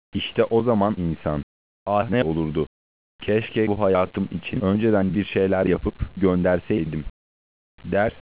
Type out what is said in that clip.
İşte o zaman insan, ah ne olurdu, keşke bu hayatım için önceden bir şeyler yapıp gönderseydim, der